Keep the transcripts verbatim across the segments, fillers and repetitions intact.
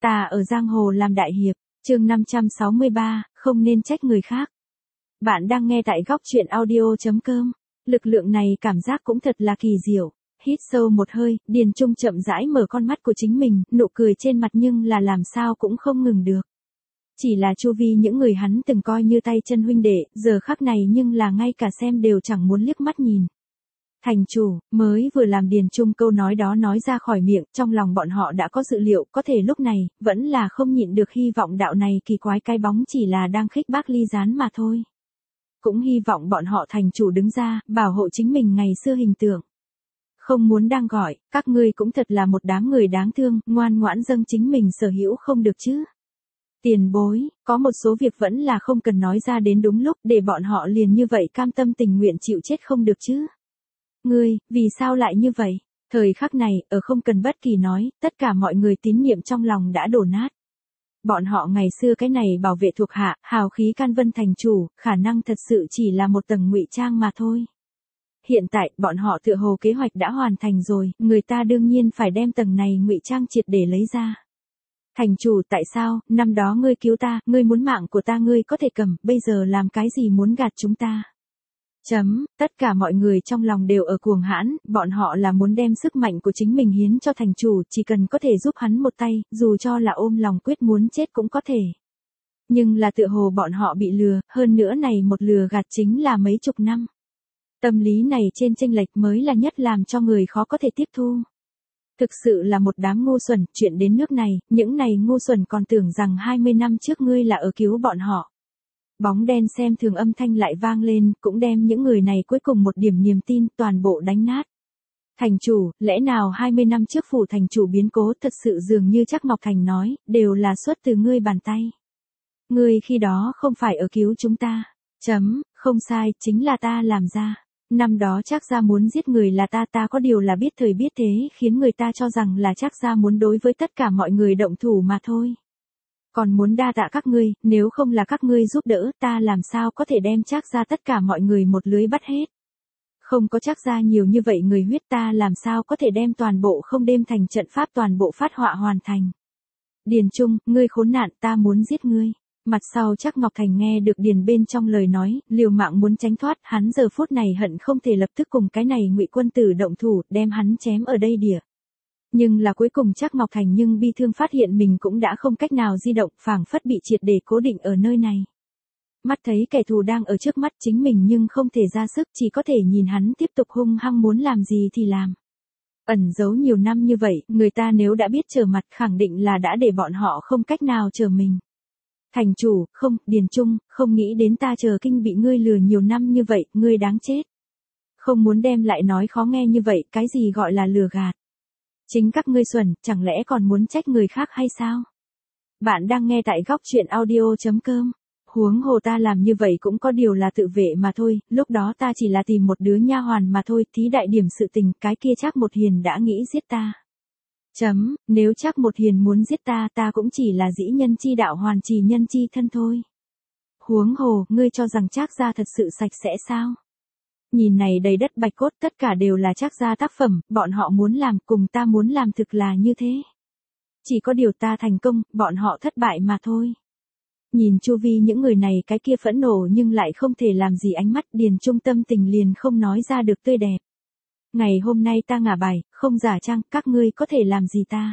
Ta ở giang hồ làm đại hiệp, chương năm trăm sáu mươi ba, không nên trách người khác. Bạn đang nghe tại góc truyện audio chấm com. Lực lượng này cảm giác cũng thật là kỳ diệu. Hít sâu một hơi, Điền Trung chậm rãi mở con mắt của chính mình, nụ cười trên mặt nhưng là làm sao cũng không ngừng được. Chỉ là chu vi những người hắn từng coi như tay chân huynh đệ, giờ khắc này nhưng là ngay cả xem đều chẳng muốn liếc mắt nhìn. Thành chủ, mới vừa làm Điền Trung câu nói đó nói ra khỏi miệng, trong lòng bọn họ đã có dự liệu, có thể lúc này, vẫn là không nhịn được hy vọng đạo này kỳ quái cái bóng chỉ là đang khích bác ly gián mà thôi. Cũng hy vọng bọn họ thành chủ đứng ra, bảo hộ chính mình ngày xưa hình tượng. Không muốn đang gọi, các ngươi cũng thật là một đám người đáng thương, ngoan ngoãn dâng chính mình sở hữu không được chứ. Tiền bối, có một số việc vẫn là không cần nói ra đến đúng lúc để bọn họ liền như vậy cam tâm tình nguyện chịu chết không được chứ. Ngươi, vì sao lại như vậy? Thời khắc này, ở không cần bất kỳ nói, tất cả mọi người tín niệm trong lòng đã đổ nát. Bọn họ ngày xưa cái này bảo vệ thuộc hạ, hào khí can vân thành chủ, khả năng thật sự chỉ là một tầng ngụy trang mà thôi. Hiện tại, bọn họ tựa hồ kế hoạch đã hoàn thành rồi, người ta đương nhiên phải đem tầng này ngụy trang triệt để lấy ra. Thành chủ, tại sao, năm đó ngươi cứu ta, ngươi muốn mạng của ta ngươi có thể cầm, bây giờ làm cái gì muốn gạt chúng ta? Chấm, tất cả mọi người trong lòng đều ở cuồng hãn, bọn họ là muốn đem sức mạnh của chính mình hiến cho thành chủ, chỉ cần có thể giúp hắn một tay, dù cho là ôm lòng quyết muốn chết cũng có thể. Nhưng là tựa hồ bọn họ bị lừa, hơn nữa này một lừa gạt chính là mấy chục năm. Tâm lý này trên chênh lệch mới là nhất làm cho người khó có thể tiếp thu. Thực sự là một đám ngu xuẩn, chuyện đến nước này, những này ngu xuẩn còn tưởng rằng hai mươi năm trước ngươi là ở cứu bọn họ. Bóng đen xem thường âm thanh lại vang lên, cũng đem những người này cuối cùng một điểm niềm tin toàn bộ đánh nát. Thành chủ, lẽ nào hai mươi năm trước phủ thành chủ biến cố thật sự dường như chắc Ngọc Thành nói, đều là xuất từ ngươi bàn tay. Ngươi khi đó không phải ở cứu chúng ta. Chấm, không sai, chính là ta làm ra. Năm đó chắc ra muốn giết người là ta ta có điều là biết thời biết thế khiến người ta cho rằng là chắc ra muốn đối với tất cả mọi người động thủ mà thôi. Còn muốn đa tạ các ngươi, nếu không là các ngươi giúp đỡ ta làm sao có thể đem chắc ra tất cả mọi người một lưới bắt hết. Không có chắc ra nhiều như vậy người huyết ta làm sao có thể đem toàn bộ không đêm thành trận pháp toàn bộ phát họa hoàn thành. Điền Trung, ngươi khốn nạn ta muốn giết ngươi. Mặt sau chắc Ngọc Thành nghe được Điền bên trong lời nói, liều mạng muốn tránh thoát, hắn giờ phút này hận không thể lập tức cùng cái này Ngụy quân tử động thủ, đem hắn chém ở đây đỉa. Nhưng là cuối cùng chắc Ngọc Thành nhưng bi thương phát hiện mình cũng đã không cách nào di động, phảng phất bị triệt để cố định ở nơi này. Mắt thấy kẻ thù đang ở trước mắt chính mình nhưng không thể ra sức, chỉ có thể nhìn hắn tiếp tục hung hăng muốn làm gì thì làm. Ẩn giấu nhiều năm như vậy, người ta nếu đã biết trở mặt khẳng định là đã để bọn họ không cách nào chờ mình. Thành chủ, không, Điền Trung, không nghĩ đến ta chờ kinh bị ngươi lừa nhiều năm như vậy, ngươi đáng chết. Không muốn đem lại nói khó nghe như vậy, cái gì gọi là lừa gạt. Chính các ngươi xuẩn, chẳng lẽ còn muốn trách người khác hay sao? Bạn đang nghe tại góc truyện audio chấm com. Huống hồ ta làm như vậy cũng có điều là tự vệ mà thôi, lúc đó ta chỉ là tìm một đứa nha hoàn mà thôi, thí đại điểm sự tình, cái kia chắc một hiền đã nghĩ giết ta. Chấm, nếu chắc một hiền muốn giết ta ta cũng chỉ là dĩ nhân chi đạo hoàn trì nhân chi thân thôi. Huống hồ, ngươi cho rằng chắc ra thật sự sạch sẽ sao? Nhìn này đầy đất bạch cốt tất cả đều là chắc ra tác phẩm, bọn họ muốn làm cùng ta muốn làm thực là như thế. Chỉ có điều ta thành công, bọn họ thất bại mà thôi. Nhìn chu vi những người này cái kia phẫn nộ nhưng lại không thể làm gì ánh mắt Điền Trung tâm tình liền không nói ra được tươi đẹp. Ngày hôm nay ta ngả bài, không giả trang, các ngươi có thể làm gì ta?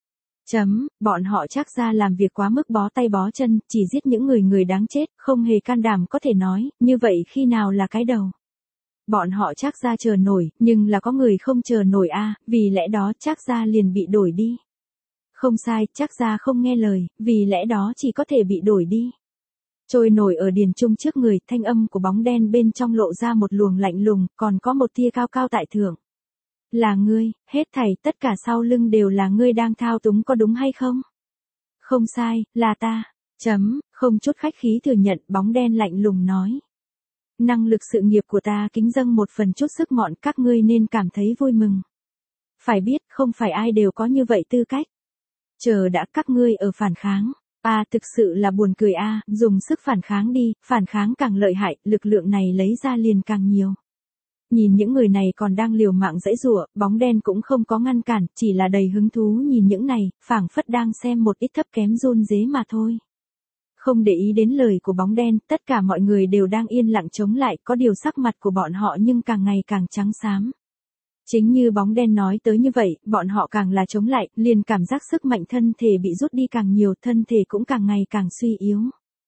Chấm, bọn họ chắc ra làm việc quá mức bó tay bó chân, chỉ giết những người người đáng chết, không hề can đảm có thể nói, như vậy khi nào là cái đầu? Bọn họ chắc ra chờ nổi, nhưng là có người không chờ nổi a, à, vì lẽ đó chắc ra liền bị đổi đi. Không sai, chắc ra không nghe lời, vì lẽ đó chỉ có thể bị đổi đi. Trôi nổi ở Điền Trung trước người, thanh âm của bóng đen bên trong lộ ra một luồng lạnh lùng, còn có một tia cao cao tại thượng. Là ngươi, hết thảy tất cả sau lưng đều là ngươi đang thao túng có đúng hay không? Không sai, là ta. Chấm, không chút khách khí thừa nhận, bóng đen lạnh lùng nói. Năng lực sự nghiệp của ta kính dâng một phần chút sức mọn, các ngươi nên cảm thấy vui mừng. Phải biết, không phải ai đều có như vậy tư cách. Chờ đã, các ngươi ở phản kháng. A à, thực sự là buồn cười a, à, dùng sức phản kháng đi, phản kháng càng lợi hại, lực lượng này lấy ra liền càng nhiều. Nhìn những người này còn đang liều mạng giãy giụa, bóng đen cũng không có ngăn cản, chỉ là đầy hứng thú nhìn những này, phảng phất đang xem một ít thấp kém run rế mà thôi. Không để ý đến lời của bóng đen, tất cả mọi người đều đang yên lặng chống lại, có điều sắc mặt của bọn họ nhưng càng ngày càng trắng xám. Chính như bóng đen nói tới như vậy, bọn họ càng là chống lại, liền cảm giác sức mạnh thân thể bị rút đi càng nhiều, thân thể cũng càng ngày càng suy yếu.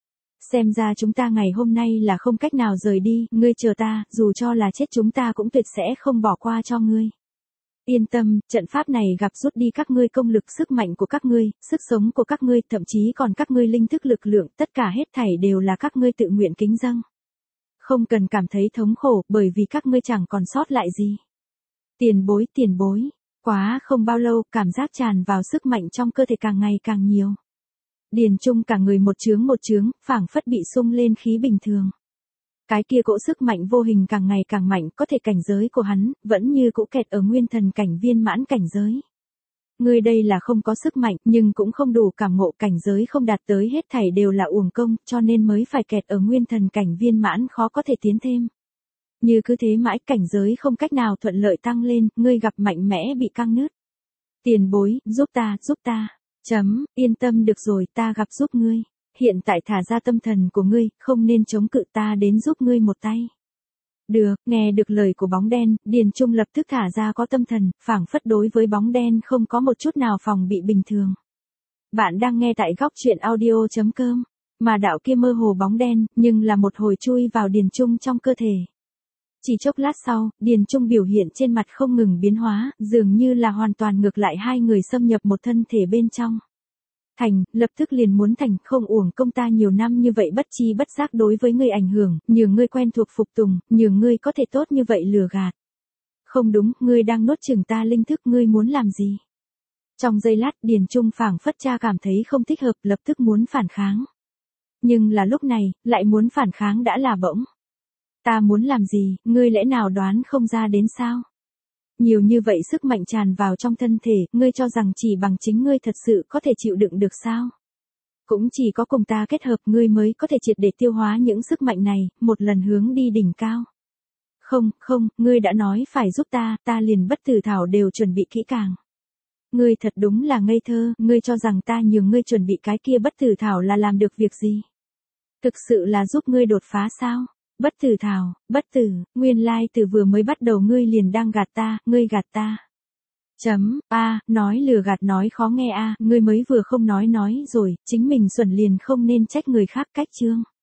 Xem ra chúng ta ngày hôm nay là không cách nào rời đi, ngươi chờ ta, dù cho là chết chúng ta cũng tuyệt sẽ không bỏ qua cho ngươi. Yên tâm, trận pháp này gặp rút đi các ngươi công lực, sức mạnh của các ngươi, sức sống của các ngươi, thậm chí còn các ngươi linh thức lực lượng, tất cả hết thảy đều là các ngươi tự nguyện kính dâng. Không cần cảm thấy thống khổ, bởi vì các ngươi chẳng còn sót lại gì. Tiền bối, tiền bối, quá không bao lâu, cảm giác tràn vào sức mạnh trong cơ thể càng ngày càng nhiều. Điền Trung cả người một chướng một chướng, phảng phất bị sung lên khí bình thường. Cái kia cỗ sức mạnh vô hình càng ngày càng mạnh, có thể cảnh giới của hắn, vẫn như cũ kẹt ở nguyên thần cảnh viên mãn cảnh giới. Ngươi đây là không có sức mạnh, nhưng cũng không đủ cảm ngộ, cảnh giới không đạt tới hết thảy đều là uổng công, cho nên mới phải kẹt ở nguyên thần cảnh viên mãn, khó có thể tiến thêm. Như cứ thế mãi, cảnh giới không cách nào thuận lợi tăng lên, ngươi gặp mạnh mẽ bị căng nứt. Tiền bối, giúp ta, giúp ta. Chấm, yên tâm được rồi, ta gặp giúp ngươi. Hiện tại thả ra tâm thần của ngươi, không nên chống cự, ta đến giúp ngươi một tay. Được, nghe được lời của bóng đen, Điền Trung lập tức thả ra có tâm thần, phảng phất đối với bóng đen không có một chút nào phòng bị bình thường. Bạn đang nghe tại góc truyện audio chấm com, mà đạo kia mơ hồ bóng đen, nhưng là một hồi chui vào Điền Trung trong cơ thể. Chỉ chốc lát sau, Điền Trung biểu hiện trên mặt không ngừng biến hóa, dường như là hoàn toàn ngược lại, hai người xâm nhập một thân thể bên trong. Thành, lập tức liền muốn thành, không uổng công ta nhiều năm như vậy bất chi bất giác đối với ngươi ảnh hưởng, nhường ngươi quen thuộc phục tùng, nhường ngươi có thể tốt như vậy lừa gạt. Không đúng, ngươi đang nuốt chửng ta linh thức, ngươi muốn làm gì? Trong giây lát, Điền Trung phảng phất cha cảm thấy không thích hợp, lập tức muốn phản kháng. Nhưng là lúc này, lại muốn phản kháng đã là bỗng. Ta muốn làm gì, ngươi lẽ nào đoán không ra đến sao? Nhiều như vậy sức mạnh tràn vào trong thân thể, ngươi cho rằng chỉ bằng chính ngươi thật sự có thể chịu đựng được sao? Cũng chỉ có cùng ta kết hợp ngươi mới có thể triệt để tiêu hóa những sức mạnh này, một lần hướng đi đỉnh cao. Không, không, ngươi đã nói phải giúp ta, ta liền bất tử thảo đều chuẩn bị kỹ càng. Ngươi thật đúng là ngây thơ, ngươi cho rằng ta nhường ngươi chuẩn bị cái kia bất tử thảo là làm được việc gì? Thực sự là giúp ngươi đột phá sao? Bất tử thảo, bất tử, nguyên lai từ vừa mới bắt đầu ngươi liền đang gạt ta, ngươi gạt ta. Chấm, a, nói lừa gạt nói khó nghe a, ngươi mới vừa không nói nói rồi, chính mình xuẩn liền không nên trách người khác, cách chương.